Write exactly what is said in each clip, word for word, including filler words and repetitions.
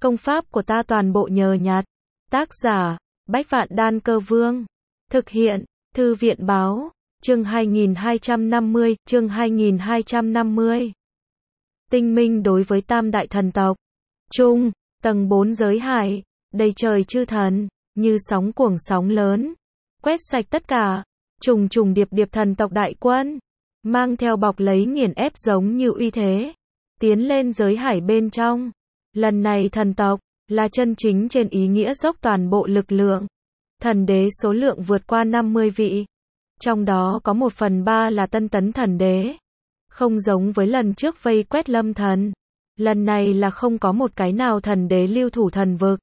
Công pháp của ta toàn bộ nhờ nhặt. Tác giả, Bách Vạn Đan Cơ Vương. Thực hiện, Thư viện Báo. Chương hai nghìn hai trăm năm mươi, chương hai nghìn hai trăm năm mươi. Tinh minh đối với tam đại thần tộc. Trung, tầng bốn giới hải, đầy trời chư thần, như sóng cuồng sóng lớn, quét sạch tất cả, trùng trùng điệp điệp thần tộc đại quân, mang theo bọc lấy nghiền ép giống như uy thế, tiến lên giới hải bên trong. Lần này thần tộc, là chân chính trên ý nghĩa dốc toàn bộ lực lượng. Thần đế số lượng vượt qua năm mươi vị. Trong đó có một phần ba là tân tấn thần đế. Không giống với lần trước vây quét lâm thần. Lần này là không có một cái nào thần đế lưu thủ thần vực.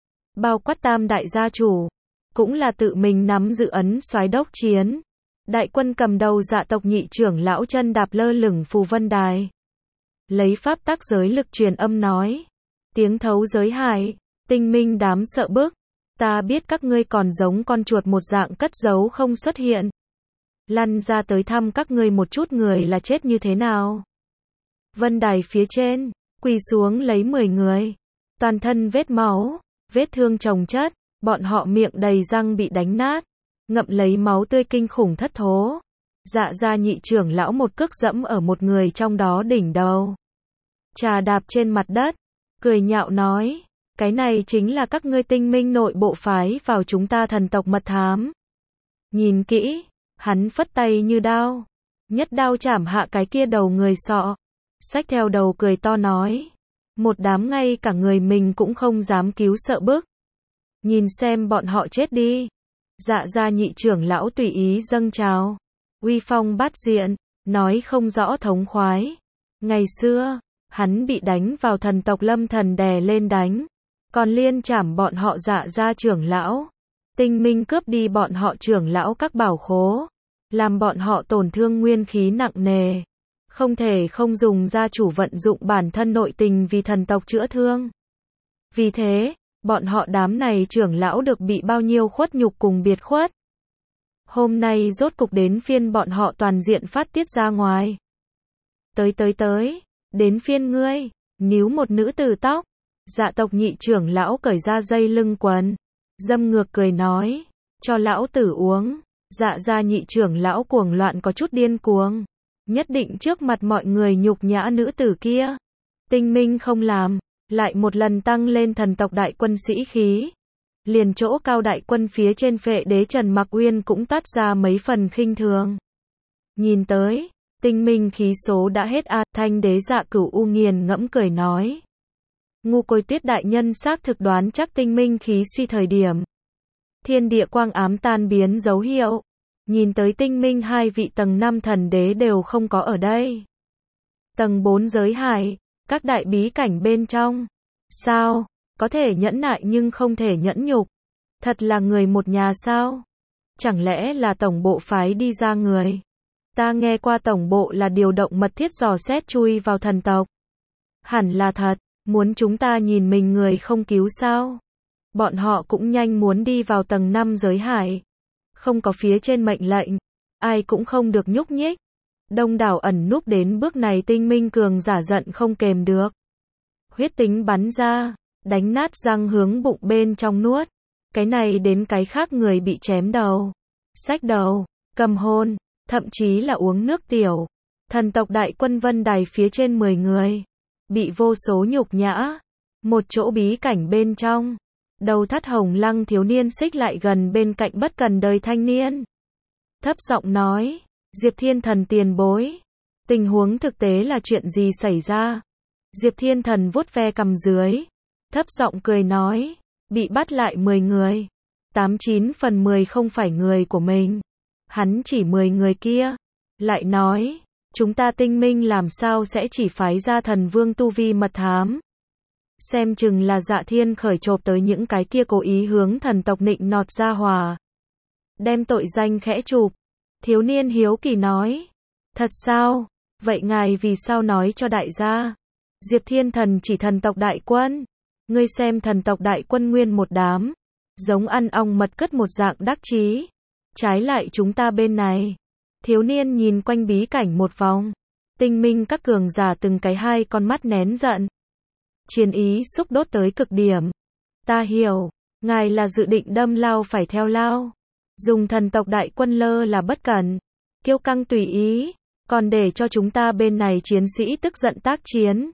Bao quát tam đại gia chủ. Cũng là tự mình nắm giữ ấn soái đốc chiến. Đại quân cầm đầu Dạ tộc nhị trưởng lão chân đạp lơ lửng phù vân đài. Lấy pháp tắc giới lực truyền âm nói. Tiếng thấu giới hải, tinh minh đám sợ bức. Ta biết các ngươi còn giống con chuột một dạng cất giấu không xuất hiện. Lăn ra tới thăm các ngươi một chút người là chết như thế nào. Vân đài phía trên, quỳ xuống lấy mười người. Toàn thân vết máu, vết thương chồng chất, bọn họ miệng đầy răng bị đánh nát. Ngậm lấy máu tươi kinh khủng thất thố. Dạ gia nhị trưởng lão một cước dẫm ở một người trong đó đỉnh đầu. Trà đạp trên mặt đất. Cười nhạo nói, cái này chính là các ngươi tinh minh nội bộ phái vào chúng ta thần tộc mật thám. Nhìn kỹ, hắn phất tay như đao, nhất đao chảm hạ cái kia đầu người sọ, xách theo đầu cười to nói, một đám ngay cả người mình cũng không dám cứu sợ bức. Nhìn xem bọn họ chết đi. Dạ gia nhị trưởng lão tùy ý dâng trào, uy phong bát diện, nói không rõ thống khoái. Ngày xưa, hắn bị đánh vào thần tộc lâm thần đè lên đánh, còn liên trảm bọn họ Dạ gia trưởng lão. Tinh minh cướp đi bọn họ trưởng lão các bảo khố, làm bọn họ tổn thương nguyên khí nặng nề. Không thể không dùng gia chủ vận dụng bản thân nội tình vì thần tộc chữa thương. Vì thế, bọn họ đám này trưởng lão được bị bao nhiêu khuất nhục cùng biệt khuất. Hôm nay rốt cục đến phiên bọn họ toàn diện phát tiết ra ngoài. Tới tới tới. Đến phiên ngươi, níu một nữ tử tóc. Dạ tộc nhị trưởng lão cởi ra dây lưng quần, dâm ngược cười nói, cho lão tử uống. Dạ gia nhị trưởng lão cuồng loạn có chút điên cuồng, nhất định trước mặt mọi người nhục nhã nữ tử kia. Tinh minh không làm, lại một lần tăng lên thần tộc đại quân sĩ khí. Liền chỗ cao đại quân phía trên Phệ đế Trần Mặc Uyên cũng toát ra mấy phần khinh thường. Nhìn tới, tinh minh khí số đã hết a. Thanh đế Dạ Cửu U nghiền ngẫm cười nói. Ngu Côi Tuyết đại nhân xác thực đoán chắc tinh minh khí suy thời điểm. Thiên địa quang ám tan biến dấu hiệu. Nhìn tới tinh minh hai vị tầng năm thần đế đều không có ở đây. Tầng bốn giới hải, các đại bí cảnh bên trong. Sao? Có thể nhẫn nại nhưng không thể nhẫn nhục. Thật là người một nhà sao? Chẳng lẽ là tổng bộ phái đi ra người? Ta nghe qua tổng bộ là điều động mật thiết dò xét chui vào thần tộc. Hẳn là thật, muốn chúng ta nhìn mình người không cứu sao? Bọn họ cũng nhanh muốn đi vào tầng năm giới hải. Không có phía trên mệnh lệnh, ai cũng không được nhúc nhích. Đông đảo ẩn núp đến bước này tinh minh cường giả giận không kềm được. Huyết tính bắn ra, đánh nát răng hướng bụng bên trong nuốt. Cái này đến cái khác người bị chém đầu, xách đầu, cầm hôn. Thậm chí là uống nước tiểu. Thần tộc đại quân vân đài phía trên mười người. Bị vô số nhục nhã. Một chỗ bí cảnh bên trong. Đầu thắt hồng lăng thiếu niên xích lại gần bên cạnh bất cần đời thanh niên. Thấp giọng nói. Diệp Thiên Thần tiền bối. Tình huống thực tế là chuyện gì xảy ra? Diệp Thiên Thần vuốt ve cằm dưới. Thấp giọng cười nói. Bị bắt lại mười người. Tám chín phần mười không phải người của mình. Hắn chỉ mười người kia. Lại nói, chúng ta tinh minh làm sao sẽ chỉ phái ra thần vương tu vi mật thám. Xem chừng là Dạ Thiên khởi chộp tới những cái kia cố ý hướng thần tộc nịnh nọt ra hòa. Đem tội danh khẽ chụp. Thiếu niên hiếu kỳ nói. Thật sao? Vậy ngài vì sao nói cho đại gia? Diệp Thiên Thần chỉ thần tộc đại quân. Ngươi xem thần tộc đại quân nguyên một đám. Giống ăn ong mật cất một dạng đắc chí. Trái lại chúng ta bên này. Thiếu niên nhìn quanh bí cảnh một vòng. Tinh minh các cường giả từng cái hai con mắt nén giận. chiến ý xúc đốt tới cực điểm. Ta hiểu, ngài là dự định đâm lao phải theo lao. Dùng thần tộc đại quân lơ là bất cẩn, kiêu căng tùy ý, còn để cho chúng ta bên này chiến sĩ tức giận tác chiến.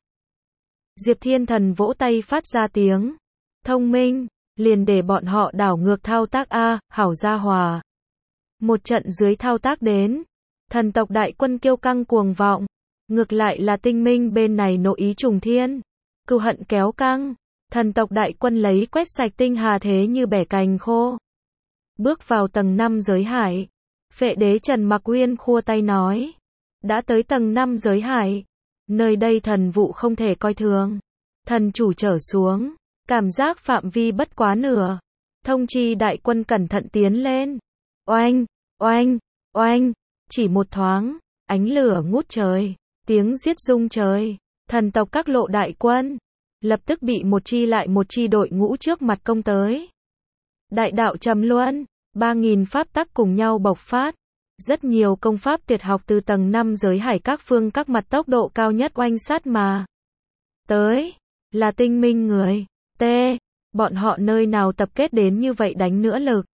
Diệp Thiên Thần vỗ tay phát ra tiếng. Thông minh, liền để bọn họ đảo ngược thao tác a, hảo gia hòa. Một trận dưới thao tác đến, thần tộc đại quân kiêu căng cuồng vọng, ngược lại là tinh minh bên này nội ý trùng thiên, cừu hận kéo căng, thần tộc đại quân lấy quét sạch tinh hà thế như bẻ cành khô. Bước vào tầng năm giới hải, Phệ Đế Trần Mặc Uyên khua tay nói, đã tới tầng năm giới hải, nơi đây thần vụ không thể coi thường. Thần chủ trở xuống, cảm giác phạm vi bất quá nửa, thông chi đại quân cẩn thận tiến lên. Oanh, oanh, oanh, chỉ một thoáng, ánh lửa ngút trời, tiếng giết rung trời, thần tộc các lộ đại quân, lập tức bị một chi lại một chi đội ngũ trước mặt công tới. Đại đạo trầm luân, ba nghìn pháp tắc cùng nhau bộc phát, rất nhiều công pháp tuyệt học từ tầng năm giới hải các phương các mặt tốc độ cao nhất oanh sát mà. Tới, là tinh minh người, T, bọn họ nơi nào tập kết đến như vậy đánh nữa lực.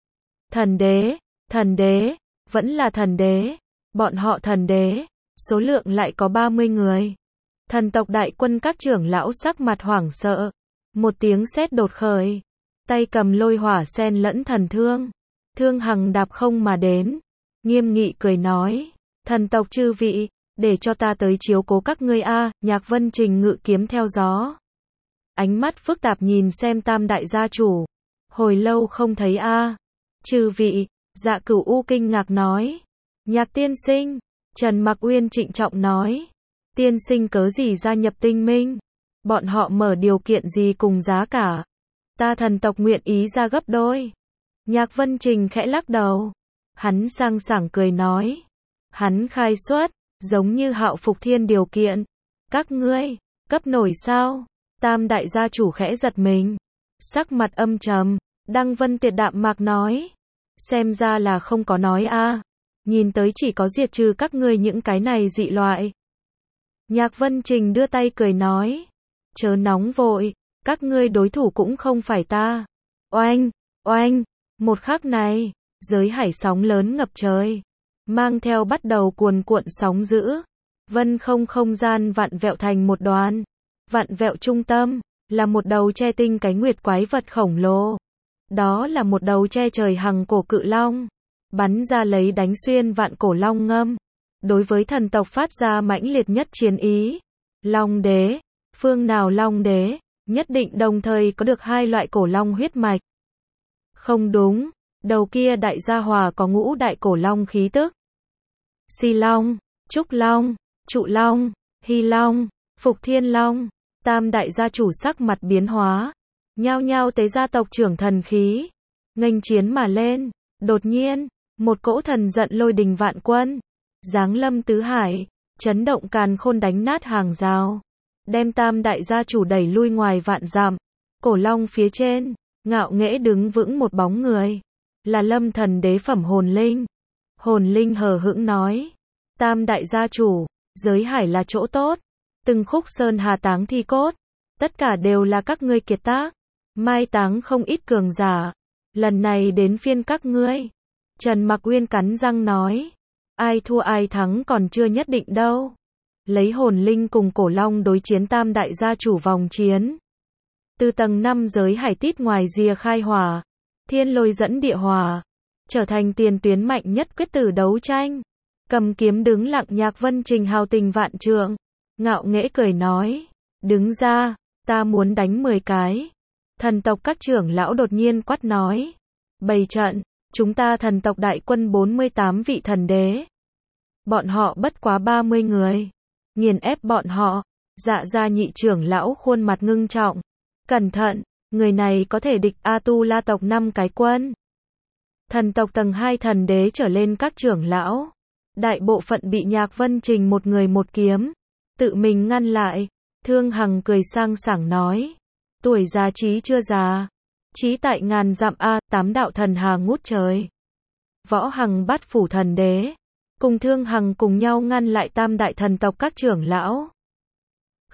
Thần đế, thần đế, vẫn là thần đế, bọn họ thần đế, số lượng lại có ba mươi người. Thần tộc đại quân các trưởng lão sắc mặt hoảng sợ, một tiếng sét đột khởi, tay cầm lôi hỏa sen lẫn thần thương, Thương Hằng đạp không mà đến, nghiêm nghị cười nói, thần tộc chư vị, để cho ta tới chiếu cố các ngươi a. Nhạc Vân Trình ngự kiếm theo gió, ánh mắt phức tạp nhìn xem Tam đại gia chủ, hồi lâu không thấy a. Chư vị, Dạ Cửu U kinh ngạc nói, Nhạc tiên sinh, Trần Mặc Uyên trịnh trọng nói, tiên sinh cớ gì gia nhập tinh minh, bọn họ mở điều kiện gì cùng giá cả, ta thần tộc nguyện ý ra gấp đôi. Nhạc Vân Trình khẽ lắc đầu, hắn sang sảng cười nói, hắn khai xuất, giống như Hạo Phục Thiên điều kiện, các ngươi, cấp nổi sao? Tam đại gia chủ khẽ giật mình, sắc mặt âm trầm, Đăng Vân Tiệt đạm mạc nói, xem ra là không có nói a, nhìn tới chỉ có diệt trừ các ngươi những cái này dị loại. Nhạc Vân Trình đưa tay cười nói, chớ nóng vội, các ngươi đối thủ cũng không phải ta. Oanh, oanh, một khắc này, giới hải sóng lớn ngập trời, mang theo bắt đầu cuồn cuộn sóng dữ, vân không không gian vặn vẹo thành một đoàn, vặn vẹo trung tâm, là một đầu che tinh cái nguyệt quái vật khổng lồ. Đó là một đầu che trời hằng cổ cự long, bắn ra lấy đánh xuyên vạn cổ long ngâm. Đối với thần tộc phát ra mãnh liệt nhất chiến ý. Long đế, phương nào long đế, nhất định đồng thời có được hai loại cổ long huyết mạch. Không đúng, đầu kia đại gia hòa có ngũ đại cổ long khí tức. Si long, Trúc long, Trụ long, Hy long, Phục Thiên long, tam đại gia chủ sắc mặt biến hóa, nhao nhao tế gia tộc trưởng thần khí, nghênh chiến mà lên. Đột nhiên, một cỗ thần giận lôi đình vạn quân, giáng lâm tứ hải, chấn động càn khôn đánh nát hàng rào, đem tam đại gia chủ đẩy lui ngoài vạn dặm. Cổ long phía trên, ngạo nghễ đứng vững một bóng người, là Lâm Thần đế phẩm hồn linh. Hồn linh hờ hững nói, tam đại gia chủ, giới hải là chỗ tốt, từng khúc sơn hà táng thi cốt, tất cả đều là các ngươi kiệt tác, mai táng không ít cường giả, lần này đến phiên các ngươi. Trần Mặc Uyên cắn răng nói, ai thua ai thắng còn chưa nhất định đâu. Lấy hồn linh cùng cổ long đối chiến tam đại gia chủ vòng chiến. Từ tầng năm giới hải tít ngoài rìa khai hỏa, thiên lôi dẫn địa hỏa, trở thành tiền tuyến mạnh nhất quyết tử đấu tranh. Cầm kiếm đứng lặng Nhạc Vân Trình hào tình vạn trượng, ngạo nghễ cười nói, đứng ra, ta muốn đánh mười cái. Thần tộc các trưởng lão đột nhiên quát nói, bày trận, chúng ta thần tộc đại quân bốn mươi tám vị thần đế. Bọn họ bất quá ba mươi người, nghiền ép bọn họ. Dạ gia nhị trưởng lão khuôn mặt ngưng trọng, cẩn thận, người này có thể địch A Tu La tộc năm cái quân. Thần tộc tầng hai thần đế trở lên các trưởng lão, đại bộ phận bị Nhạc Vân Trình một người một kiếm, tự mình ngăn lại. Thương Hằng cười sang sảng nói, tuổi già trí chưa già, trí tại ngàn dặm a, tám đạo thần hà ngút trời. Võ Hằng Bát phủ thần đế, cùng Thương Hằng cùng nhau ngăn lại tam đại thần tộc các trưởng lão.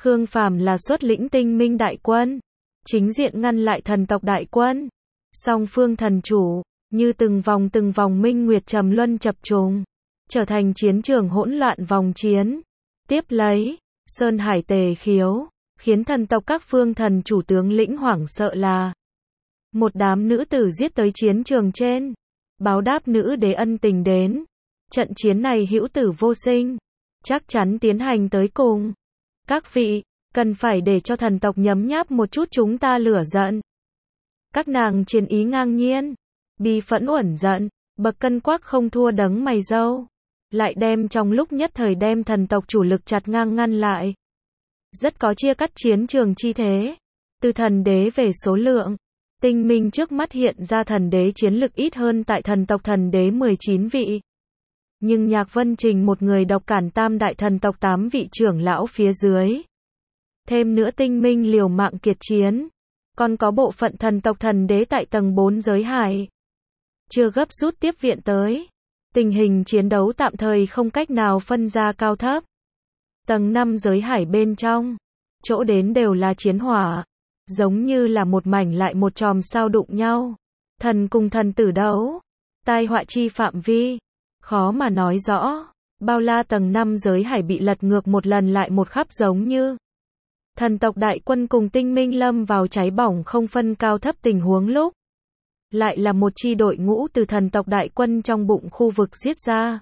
Khương Phàm là xuất lĩnh tinh minh đại quân, chính diện ngăn lại thần tộc đại quân. Song phương thần chủ, như từng vòng từng vòng minh nguyệt trầm luân chập trùng, trở thành chiến trường hỗn loạn vòng chiến. Tiếp lấy, Sơn Hải tề khiếu, khiến thần tộc các phương thần chủ tướng lĩnh hoảng sợ là một đám nữ tử giết tới chiến trường trên, báo đáp nữ đế ân tình đến. Trận chiến này hữu tử vô sinh, chắc chắn tiến hành tới cùng. Các vị, cần phải để cho thần tộc nhấm nháp một chút chúng ta lửa giận. Các nàng chiến ý ngang nhiên, bi phẫn uẩn giận, bậc cân quắc không thua đấng mày râu, lại đem trong lúc nhất thời đem thần tộc chủ lực chặt ngang ngăn lại. Rất có chia cắt chiến trường chi thế. Từ thần đế về số lượng, tinh minh trước mắt hiện ra thần đế chiến lực ít hơn tại thần tộc thần đế mười chín vị. Nhưng Nhạc Vân Trình một người độc cản tam đại thần tộc tám vị trưởng lão phía dưới. Thêm nữa tinh minh liều mạng kiệt chiến. Còn có bộ phận thần tộc thần đế tại tầng bốn giới hải. Chưa gấp rút tiếp viện tới. Tình hình chiến đấu tạm thời không cách nào phân ra cao thấp. Tầng năm giới hải bên trong, chỗ đến đều là chiến hỏa. Giống như là một mảnh lại một chòm sao đụng nhau. Thần cùng thần tử đấu. Tai họa chi phạm vi. Khó mà nói rõ. Bao la tầng năm giới hải bị lật ngược một lần lại một khắp giống như. Thần tộc đại quân cùng tinh minh lâm vào cháy bỏng không phân cao thấp tình huống lúc. Lại là một chi đội ngũ từ thần tộc đại quân trong bụng khu vực giết ra.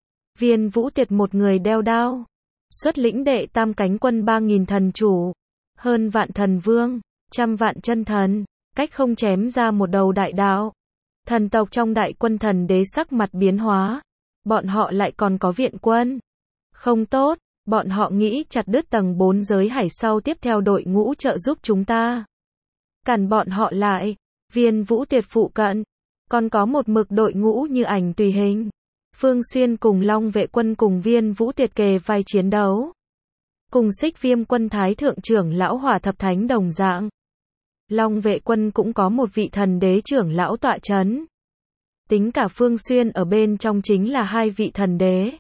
Viên Vũ Tiệt một người đeo đao. Xuất lĩnh đệ tam cánh quân ba nghìn thần chủ. Hơn vạn thần vương. Trăm vạn chân thần. Cách không chém ra một đầu đại đạo. Thần tộc trong đại quân thần đế sắc mặt biến hóa. Bọn họ lại còn có viện quân. Không tốt. Bọn họ nghĩ chặt đứt tầng bốn giới hải sau tiếp theo đội ngũ trợ giúp chúng ta. Cản bọn họ lại. Viên Vũ Tiệt phụ cận. Còn có một mực đội ngũ như ảnh tùy hình. Phương Xuyên cùng Long vệ quân cùng Viên Vũ Tiệt kề vai chiến đấu. Cùng Xích Viêm quân thái thượng trưởng lão Hỏa Thập Thánh đồng dạng. Long vệ quân cũng có một vị thần đế trưởng lão tọa chấn. Tính cả Phương Xuyên ở bên trong chính là hai vị thần đế.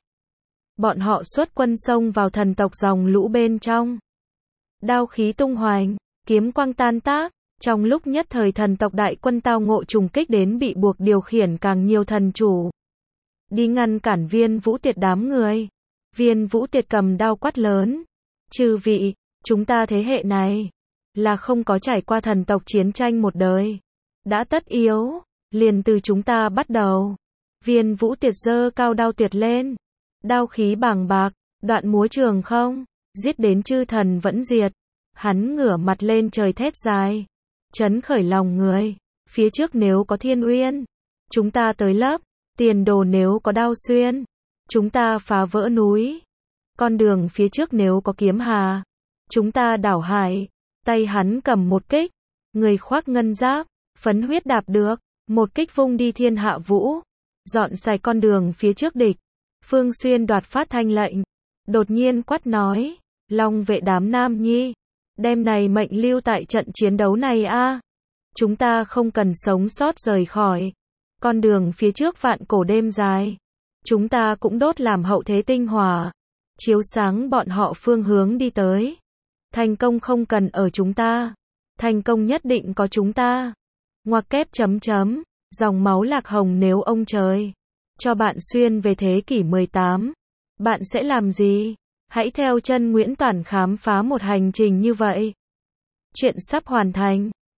Bọn họ xuất quân xông vào thần tộc dòng lũ bên trong. Đao khí tung hoành, kiếm quang tan tác. Trong lúc nhất thời thần tộc đại quân tao ngộ trùng kích đến bị buộc điều khiển càng nhiều thần chủ. Đi ngăn cản Viên Vũ Tiệt đám người. Viên Vũ Tiệt cầm đao quát lớn. Chư vị, chúng ta thế hệ này là không có trải qua thần tộc chiến tranh một đời. Đã tất yếu, liền từ chúng ta bắt đầu. Viên Vũ Tiệt giơ cao đao tuyệt lên. Đao khí bàng bạc, đoạn múa trường không, giết đến chư thần vẫn diệt. Hắn ngửa mặt lên trời thét dài. Chấn khởi lòng người. Phía trước nếu có thiên uyên, chúng ta tới lấp. Tiền đồ nếu có đao xuyên, chúng ta phá vỡ núi. Con đường phía trước nếu có kiếm hà, chúng ta đảo hải. Tay hắn cầm một kích, người khoác ngân giáp, phấn huyết đạp được, một kích vung đi thiên hạ vũ, dọn sạch con đường phía trước địch. Phương Xuyên đoạt phát thanh lệnh, đột nhiên quát nói, Long vệ đám nam nhi, đêm này mệnh lưu tại trận chiến đấu này a. Chúng ta không cần sống sót rời khỏi. Con đường phía trước vạn cổ đêm dài. Chúng ta cũng đốt làm hậu thế tinh hỏa. Chiếu sáng bọn họ phương hướng đi tới. Thành công không cần ở chúng ta. Thành công nhất định có chúng ta. Ngoặc kép chấm chấm. Dòng máu lạc hồng nếu ông trời cho bạn xuyên về thế kỷ mười tám. Bạn sẽ làm gì? Hãy theo chân Nguyễn Toản khám phá một hành trình như vậy. Chuyện sắp hoàn thành.